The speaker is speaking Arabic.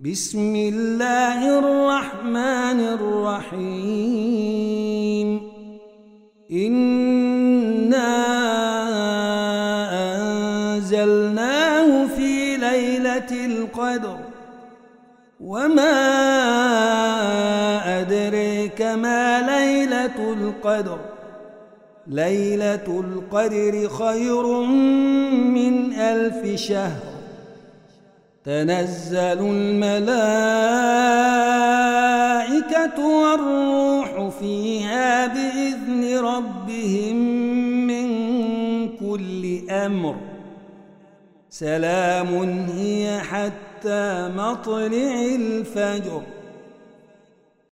بسم الله الرحمن الرحيم إنا أنزلناه في ليلة القدر وما أدريك ما ليلة القدر ليلة القدر خير من 1000 شهر تنزل الملائكة والروح فيها بإذن ربهم من كل أمر سلام هي حتى مطلع الفجر.